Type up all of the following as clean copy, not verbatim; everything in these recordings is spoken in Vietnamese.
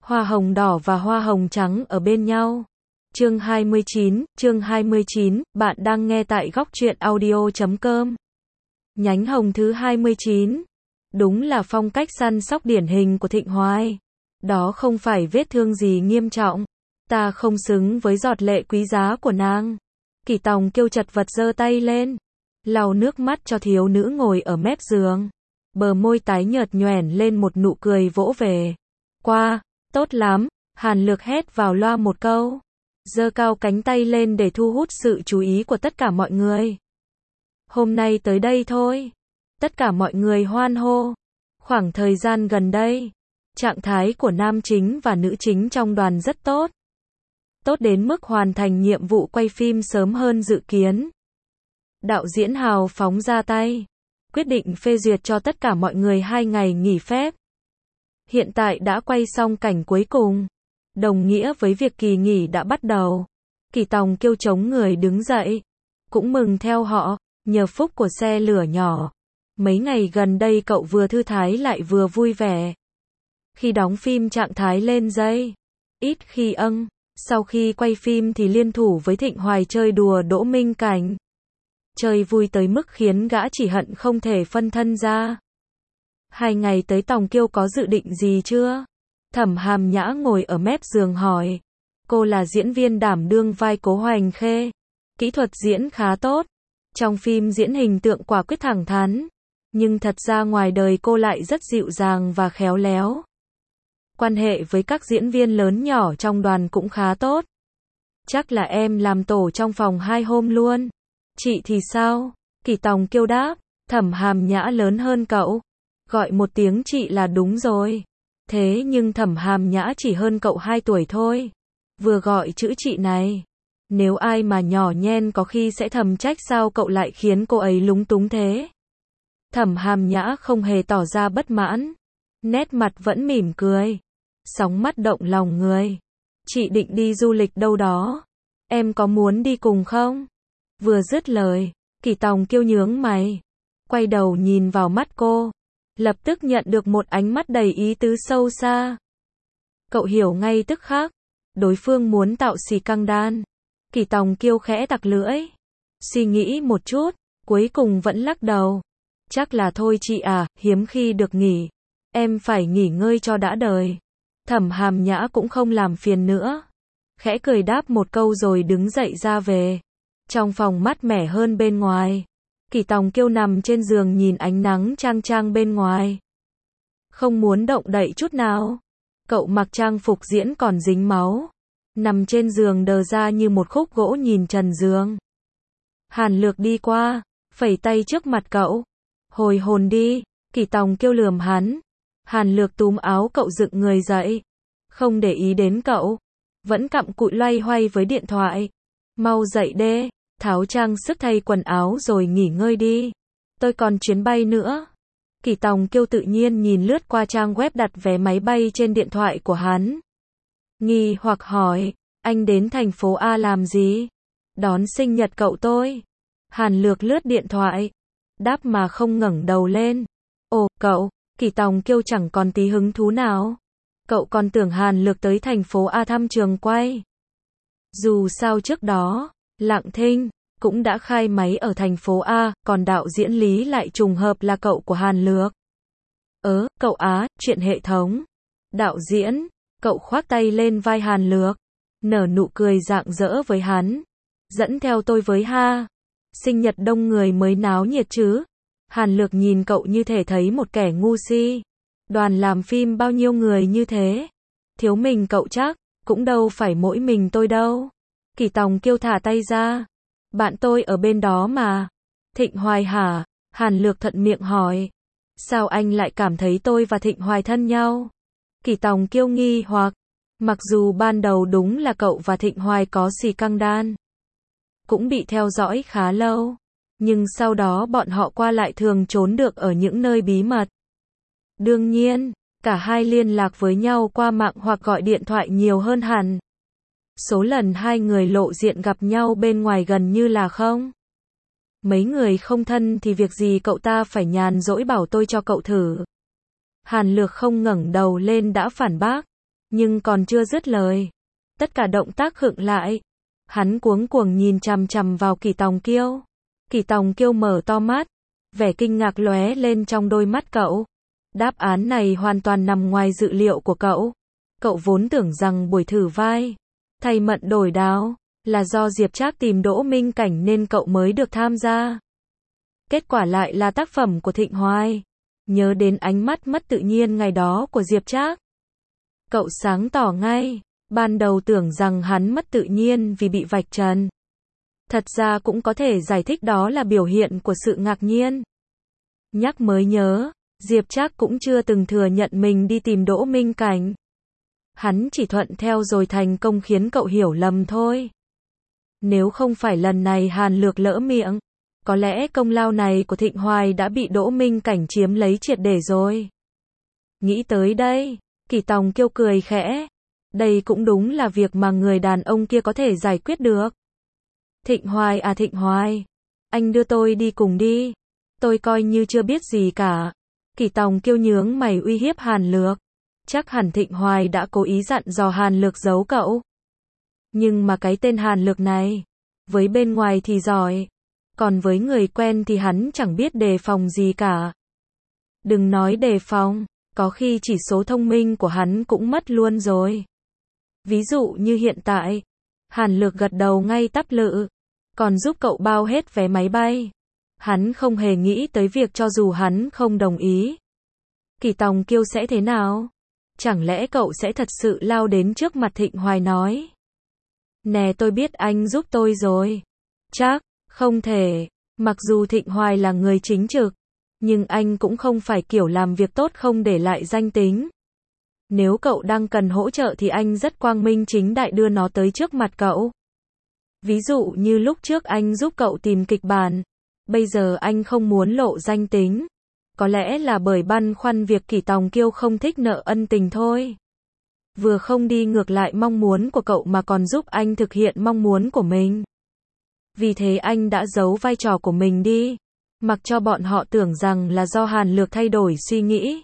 Hoa hồng đỏ và hoa hồng trắng ở bên nhau. Chương 29, bạn đang nghe tại góc truyện audio.com. Nhánh hồng thứ 29. Đúng là phong cách săn sóc điển hình của Thịnh Hoài. Đó không phải vết thương gì nghiêm trọng. Ta không xứng với giọt lệ quý giá của nàng. Kỷ Tòng Kiêu chật vật giơ tay lên, lau nước mắt cho thiếu nữ ngồi ở mép giường. Bờ môi tái nhợt nhoẻn lên một nụ cười vỗ về. Qua, tốt lắm, Hàn Lược hét vào loa một câu. Giơ cao cánh tay lên để thu hút sự chú ý của tất cả mọi người. Hôm nay tới đây thôi. Tất cả mọi người hoan hô. Khoảng thời gian gần đây, trạng thái của nam chính và nữ chính trong đoàn rất tốt. Tốt đến mức hoàn thành nhiệm vụ quay phim sớm hơn dự kiến. Đạo diễn hào phóng ra tay, quyết định phê duyệt cho tất cả mọi người 2 ngày nghỉ phép. Hiện tại đã quay xong cảnh cuối cùng, đồng nghĩa với việc kỳ nghỉ đã bắt đầu. Kỷ Tòng Kiêu chống người đứng dậy, cũng mừng theo họ, nhờ phúc của xe lửa nhỏ. Mấy ngày gần đây cậu vừa thư thái lại vừa vui vẻ. Khi đóng phim trạng thái lên dây, ít khi sau khi quay phim thì liên thủ với Thịnh Hoài chơi đùa Đỗ Minh Cảnh. Chơi vui tới mức khiến gã chỉ hận không thể phân thân ra. 2 ngày tới Tòng Kiêu có dự định gì chưa? Thẩm Hàm Nhã ngồi ở mép giường hỏi. Cô là diễn viên đảm đương vai Cố Hoành Khê. Kỹ thuật diễn khá tốt. Trong phim diễn hình tượng quả quyết thẳng thắn. Nhưng thật ra ngoài đời cô lại rất dịu dàng và khéo léo. Quan hệ với các diễn viên lớn nhỏ trong đoàn cũng khá tốt. Chắc là em làm tổ trong phòng 2 hôm luôn. Chị thì sao? Kỷ Tòng Kiêu đáp. Thẩm Hàm Nhã lớn hơn cậu. Gọi một tiếng chị là đúng rồi. Thế nhưng Thẩm Hàm Nhã chỉ hơn cậu 2 tuổi thôi. Vừa gọi chữ chị này. Nếu ai mà nhỏ nhen có khi sẽ thầm trách sao cậu lại khiến cô ấy lúng túng thế. Thẩm Hàm Nhã không hề tỏ ra bất mãn. Nét mặt vẫn mỉm cười. Sóng mắt động lòng người. Chị định đi du lịch đâu đó. Em có muốn đi cùng không? Vừa dứt lời, Kỷ Tòng Kiêu nhướng mày. Quay đầu nhìn vào mắt cô. Lập tức nhận được một ánh mắt đầy ý tứ sâu xa. Cậu hiểu ngay tức khắc. Đối phương muốn tạo xì căng đan. Kỷ Tòng Kiêu khẽ tặc lưỡi. Suy nghĩ một chút, cuối cùng vẫn lắc đầu. Chắc là thôi chị à, hiếm khi được nghỉ. Em phải nghỉ ngơi cho đã đời. Thẩm Hàm Nhã cũng không làm phiền nữa. Khẽ cười đáp một câu rồi đứng dậy ra về. Trong phòng mát mẻ hơn bên ngoài. Kỷ Tòng Kiêu nằm trên giường nhìn ánh nắng chang chang bên ngoài. Không muốn động đậy chút nào. Cậu mặc trang phục diễn còn dính máu. Nằm trên giường đờ ra như một khúc gỗ nhìn trần giường. Hàn Lược đi qua, phẩy tay trước mặt cậu. Hồi hồn đi, Kỷ Tòng Kiêu lườm hắn. Hàn Lược túm áo cậu dựng người dậy. Không để ý đến cậu. Vẫn cặm cụi loay hoay với điện thoại. Mau dậy đê, tháo trang sức thay quần áo rồi nghỉ ngơi đi. Tôi còn chuyến bay nữa. Kỷ Tòng Kiêu tự nhiên nhìn lướt qua trang web đặt vé máy bay trên điện thoại của hắn. Nghi hoặc hỏi, anh đến thành phố A làm gì? Đón sinh nhật cậu tôi. Hàn Lược lướt điện thoại. Đáp mà không ngẩng đầu lên. Ồ, cậu. Kỷ Tòng Kiêu chẳng còn tí hứng thú nào. Cậu còn tưởng Hàn Lược tới thành phố A thăm trường quay. Dù sao trước đó, Lặng Thinh cũng đã khai máy ở thành phố A, còn đạo diễn Lý lại trùng hợp là cậu của Hàn Lược. Cậu á, chuyện hệ thống. Đạo diễn, cậu khoác tay lên vai Hàn Lược, nở nụ cười rạng rỡ với hắn. Dẫn theo tôi với ha. Sinh nhật đông người mới náo nhiệt chứ. Hàn Lược nhìn cậu như thể thấy một kẻ ngu si. Đoàn làm phim bao nhiêu người như thế. Thiếu mình cậu chắc, cũng đâu phải mỗi mình tôi đâu. Kỷ Tòng Kiêu thả tay ra. Bạn tôi ở bên đó mà. Thịnh Hoài hả? Hàn Lược thuận miệng hỏi. Sao anh lại cảm thấy tôi và Thịnh Hoài thân nhau? Kỷ Tòng Kiêu nghi hoặc. Mặc dù ban đầu đúng là cậu và Thịnh Hoài có xì căng đan. Cũng bị theo dõi khá lâu. Nhưng sau đó bọn họ qua lại thường trốn được ở những nơi bí mật. Đương nhiên, cả hai liên lạc với nhau qua mạng hoặc gọi điện thoại nhiều hơn hẳn. Số lần hai người lộ diện gặp nhau bên ngoài gần như là không. Mấy người không thân thì việc gì cậu ta phải nhàn rỗi bảo tôi cho cậu thử. Hàn Lược không ngẩng đầu lên đã phản bác. Nhưng còn chưa dứt lời, tất cả động tác khựng lại. Hắn cuống cuồng nhìn chằm chằm vào Kỷ Tòng Kiêu. Kỷ Tòng Kiêu mở to mắt, vẻ kinh ngạc lóe lên trong đôi mắt cậu. Đáp án này hoàn toàn nằm ngoài dự liệu của cậu. Cậu vốn tưởng rằng buổi thử vai thay Mận Đổi Đào là do Diệp Trác tìm Đỗ Minh Cảnh nên cậu mới được tham gia. Kết quả lại là tác phẩm của Thịnh Hoài. Nhớ đến ánh mắt mất tự nhiên ngày đó của Diệp Trác, cậu sáng tỏ ngay. Ban đầu tưởng rằng hắn mất tự nhiên vì bị vạch trần. Thật ra cũng có thể giải thích đó là biểu hiện của sự ngạc nhiên. Nhắc mới nhớ, Diệp Trác cũng chưa từng thừa nhận mình đi tìm Đỗ Minh Cảnh. Hắn chỉ thuận theo rồi thành công khiến cậu hiểu lầm thôi. Nếu không phải lần này Hàn Lược lỡ miệng, có lẽ công lao này của Thịnh Hoài đã bị Đỗ Minh Cảnh chiếm lấy triệt để rồi. Nghĩ tới đây, Kỷ Tòng Kiêu cười khẽ. Đây cũng đúng là việc mà người đàn ông kia có thể giải quyết được. Thịnh Hoài à Thịnh Hoài, anh đưa tôi đi cùng đi. Tôi coi như chưa biết gì cả. Kỷ Tòng Kiêu nhướng mày uy hiếp Hàn Lược. Chắc hẳn Thịnh Hoài đã cố ý dặn dò Hàn Lược giấu cậu. Nhưng mà cái tên Hàn Lược này, với bên ngoài thì giỏi, còn với người quen thì hắn chẳng biết đề phòng gì cả. Đừng nói đề phòng, có khi chỉ số thông minh của hắn cũng mất luôn rồi. Ví dụ như hiện tại, Hàn Lược gật đầu ngay tắp lự, còn giúp cậu bao hết vé máy bay. Hắn không hề nghĩ tới việc cho dù hắn không đồng ý, Kỷ Tòng Kiêu sẽ thế nào? Chẳng lẽ cậu sẽ thật sự lao đến trước mặt Thịnh Hoài nói: Nè tôi biết anh giúp tôi rồi. Chắc, không thể. Mặc dù Thịnh Hoài là người chính trực, nhưng anh cũng không phải kiểu làm việc tốt không để lại danh tính. Nếu cậu đang cần hỗ trợ thì anh rất quang minh chính đại đưa nó tới trước mặt cậu. Ví dụ như lúc trước anh giúp cậu tìm kịch bản, bây giờ anh không muốn lộ danh tính. Có lẽ là bởi băn khoăn việc Kỷ Tòng Kiêu không thích nợ ân tình thôi. Vừa không đi ngược lại mong muốn của cậu mà còn giúp anh thực hiện mong muốn của mình. Vì thế anh đã giấu vai trò của mình đi, mặc cho bọn họ tưởng rằng là do Hàn Lược thay đổi suy nghĩ.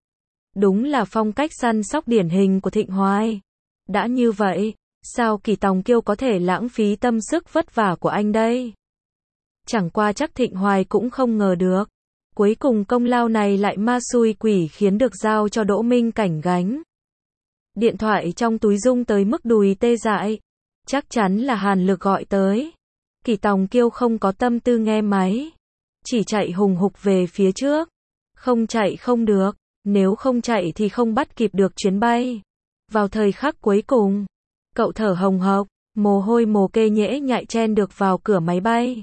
Đúng là phong cách săn sóc điển hình của Thịnh Hoài. Đã như vậy, sao Kỷ Tòng Kiêu có thể lãng phí tâm sức vất vả của anh đây? Chẳng qua chắc Thịnh Hoài cũng không ngờ được. Cuối cùng công lao này lại ma xui quỷ khiến được giao cho Đỗ Minh Cảnh gánh. Điện thoại trong túi rung tới mức đùi tê dại. Chắc chắn là Hàn Lược gọi tới. Kỷ Tòng Kiêu không có tâm tư nghe máy, chỉ chạy hùng hục về phía trước. Không chạy không được, nếu không chạy thì không bắt kịp được chuyến bay. Vào thời khắc cuối cùng, cậu thở hồng hộc, mồ hôi mồ kê nhễ nhại chen được vào cửa máy bay.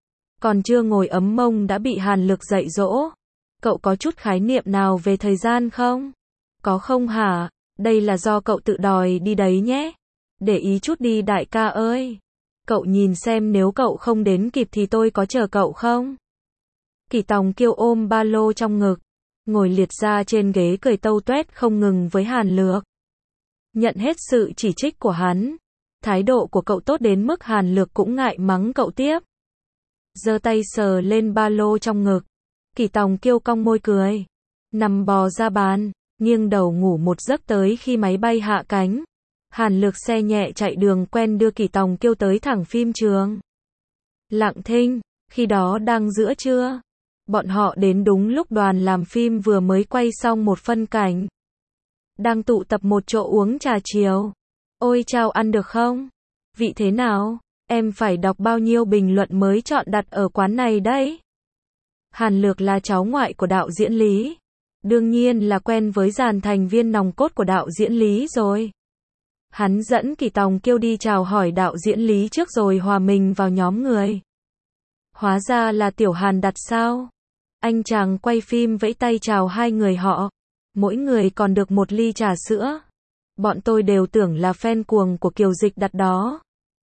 Còn chưa ngồi ấm mông đã bị Hàn Lược dạy dỗ. Cậu có chút khái niệm nào về thời gian không? Có không hả? Đây là do cậu tự đòi đi đấy nhé. Để ý chút đi đại ca ơi. Cậu nhìn xem nếu cậu không đến kịp thì tôi có chờ cậu không? Kỷ Tòng Kiêu ôm ba lô trong ngực, ngồi liệt ra trên ghế cười tâu tuét không ngừng với Hàn Lược. Nhận hết sự chỉ trích của hắn. Thái độ của cậu tốt đến mức Hàn Lược cũng ngại mắng cậu tiếp. Giơ tay sờ lên ba lô trong ngực. Kỷ Tòng Kiêu cong môi cười. Nằm bò ra bàn, nghiêng đầu ngủ một giấc tới khi máy bay hạ cánh. Hàn Lược xe nhẹ chạy đường quen đưa Kỷ Tòng Kiêu tới thẳng phim trường. Lặng thinh, khi đó đang giữa trưa. Bọn họ đến đúng lúc đoàn làm phim vừa mới quay xong một phân cảnh. Đang tụ tập một chỗ uống trà chiều. Ôi chao ăn được không? Vị thế nào? Em phải đọc bao nhiêu bình luận mới chọn đặt ở quán này đấy? Hàn Lược là cháu ngoại của đạo diễn Lý. Đương nhiên là quen với dàn thành viên nòng cốt của đạo diễn Lý rồi. Hắn dẫn Kỷ Tòng Kiêu đi chào hỏi đạo diễn Lý trước rồi hòa mình vào nhóm người. Hóa ra là Tiểu Hàn đặt sao? Anh chàng quay phim vẫy tay chào hai người họ. Mỗi người còn được một ly trà sữa. Bọn tôi đều tưởng là fan cuồng của Kiều Dịch đặt đó.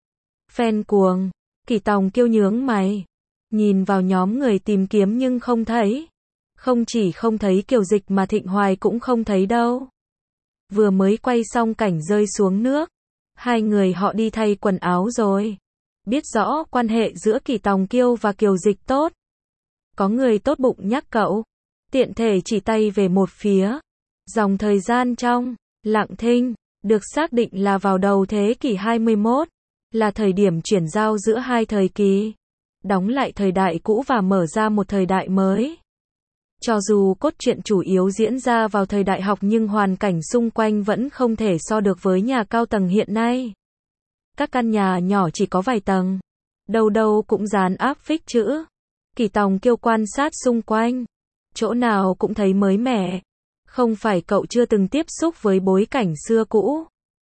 Fan cuồng? Kỷ Tòng Kiêu nhướng mày. Nhìn vào nhóm người tìm kiếm nhưng không thấy. Không chỉ không thấy Kiều Dịch mà Thịnh Hoài cũng không thấy đâu. Vừa mới quay xong cảnh rơi xuống nước. Hai người họ đi thay quần áo rồi. Biết rõ quan hệ giữa Kỷ Tòng Kiêu và Kiều Dịch tốt. Có người tốt bụng nhắc cậu. Tiện thể chỉ tay về một phía. Dòng thời gian trong Lặng Thinh, được xác định là vào đầu thế kỷ 21, là thời điểm chuyển giao giữa hai thời kỳ, đóng lại thời đại cũ và mở ra một thời đại mới. Cho dù cốt truyện chủ yếu diễn ra vào thời đại học nhưng hoàn cảnh xung quanh vẫn không thể so được với nhà cao tầng hiện nay. Các căn nhà nhỏ chỉ có vài tầng, đâu đâu cũng dán áp phích chữ. Kỳ Tòng Kiêu quan sát xung quanh, chỗ nào cũng thấy mới mẻ. Không phải cậu chưa từng tiếp xúc với bối cảnh xưa cũ.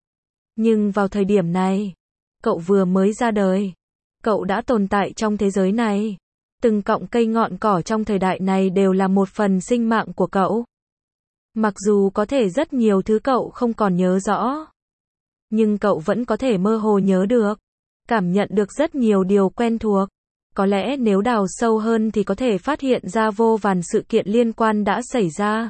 Nhưng vào thời điểm này, cậu vừa mới ra đời. Cậu đã tồn tại trong thế giới này. Từng cọng cây ngọn cỏ trong thời đại này đều là một phần sinh mạng của cậu. Mặc dù có thể rất nhiều thứ cậu không còn nhớ rõ, nhưng cậu vẫn có thể mơ hồ nhớ được, cảm nhận được rất nhiều điều quen thuộc. Có lẽ nếu đào sâu hơn thì có thể phát hiện ra vô vàn sự kiện liên quan đã xảy ra.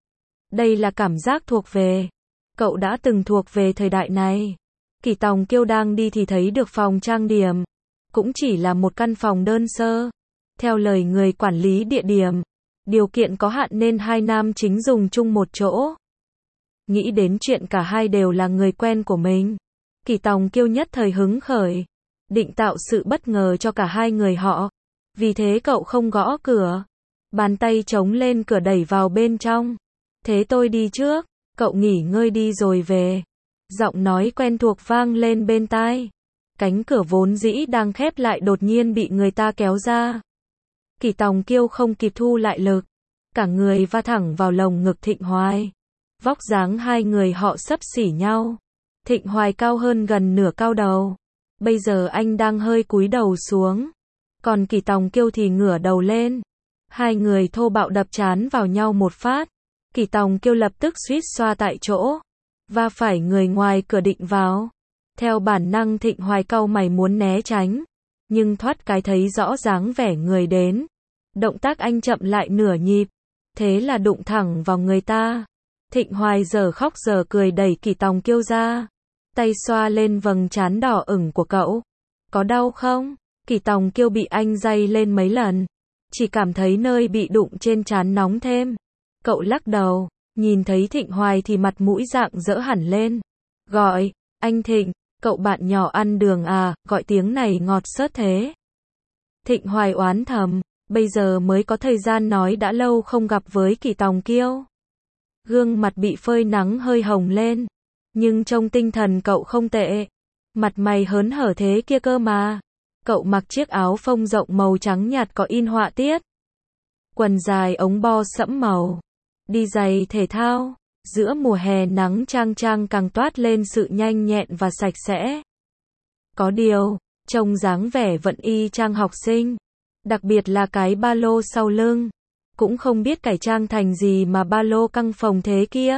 Đây là cảm giác thuộc về. Cậu đã từng thuộc về thời đại này. Kỳ Tòng Kiêu đang đi thì thấy được phòng trang điểm. Cũng chỉ là một căn phòng đơn sơ. Theo lời người quản lý địa điểm, điều kiện có hạn nên hai nam chính dùng chung một chỗ. Nghĩ đến chuyện cả hai đều là người quen của mình, Kỳ Tòng Kiêu nhất thời hứng khởi, định tạo sự bất ngờ cho cả hai người họ. Vì thế cậu không gõ cửa, bàn tay chống lên cửa đẩy vào bên trong. Thế tôi đi trước, cậu nghỉ ngơi đi rồi về. Giọng nói quen thuộc vang lên bên tai. Cánh cửa vốn dĩ đang khép lại đột nhiên bị người ta kéo ra. Kỳ Tòng Kiêu không kịp thu lại lực, cả người va thẳng vào lồng ngực Thịnh Hoài. Vóc dáng hai người họ xấp xỉ nhau. Thịnh Hoài cao hơn gần nửa cao đầu. Bây giờ anh đang hơi cúi đầu xuống, còn Kỳ Tòng Kiêu thì ngửa đầu lên. Hai người thô bạo đập trán vào nhau một phát. Kỳ Tòng Kiêu lập tức suýt xoa tại chỗ, va phải người ngoài cửa định vào. Theo bản năng Thịnh Hoài cau mày muốn né tránh, nhưng thoát cái thấy rõ dáng vẻ người đến. Động tác anh chậm lại nửa nhịp, thế là đụng thẳng vào người ta. Thịnh Hoài giờ khóc giờ cười đẩy Kỳ Tòng Kiêu ra, tay xoa lên vầng trán đỏ ửng của cậu. Có đau không? Kỳ Tòng Kiêu bị anh day lên mấy lần, chỉ cảm thấy nơi bị đụng trên trán nóng thêm. Cậu lắc đầu, nhìn thấy Thịnh Hoài thì mặt mũi rạng rỡ hẳn lên. Gọi, anh Thịnh, cậu bạn nhỏ ăn đường à, gọi tiếng này ngọt xớt thế. Thịnh Hoài oán thầm, bây giờ mới có thời gian nói đã lâu không gặp với Kỳ Tòng Kiêu. Gương mặt bị phơi nắng hơi hồng lên, nhưng trông tinh thần cậu không tệ. Mặt mày hớn hở thế kia cơ mà. Cậu mặc chiếc áo phông rộng màu trắng nhạt có in họa tiết. Quần dài ống bo sẫm màu. Đi giày thể thao. Giữa mùa hè nắng chang chang càng toát lên sự nhanh nhẹn và sạch sẽ. Có điều, trông dáng vẻ vẫn y chang học sinh. Đặc biệt là cái ba lô sau lưng. Cũng không biết cải trang thành gì mà ba lô căng phồng thế kia.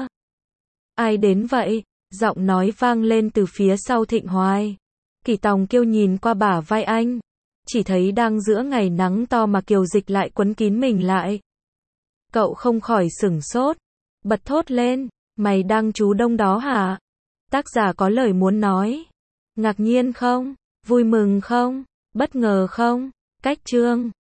Ai đến vậy? Giọng nói vang lên từ phía sau Thịnh Hoài. Kỳ Tòng Kiêu nhìn qua bả vai anh, chỉ thấy đang giữa ngày nắng to mà Kiều Dịch lại quấn kín mình lại. Cậu không khỏi sửng sốt, bật thốt lên, mày đang trú đông đó hả? Tác giả có lời muốn nói. Ngạc nhiên không? Vui mừng không? Bất ngờ không? Cách chương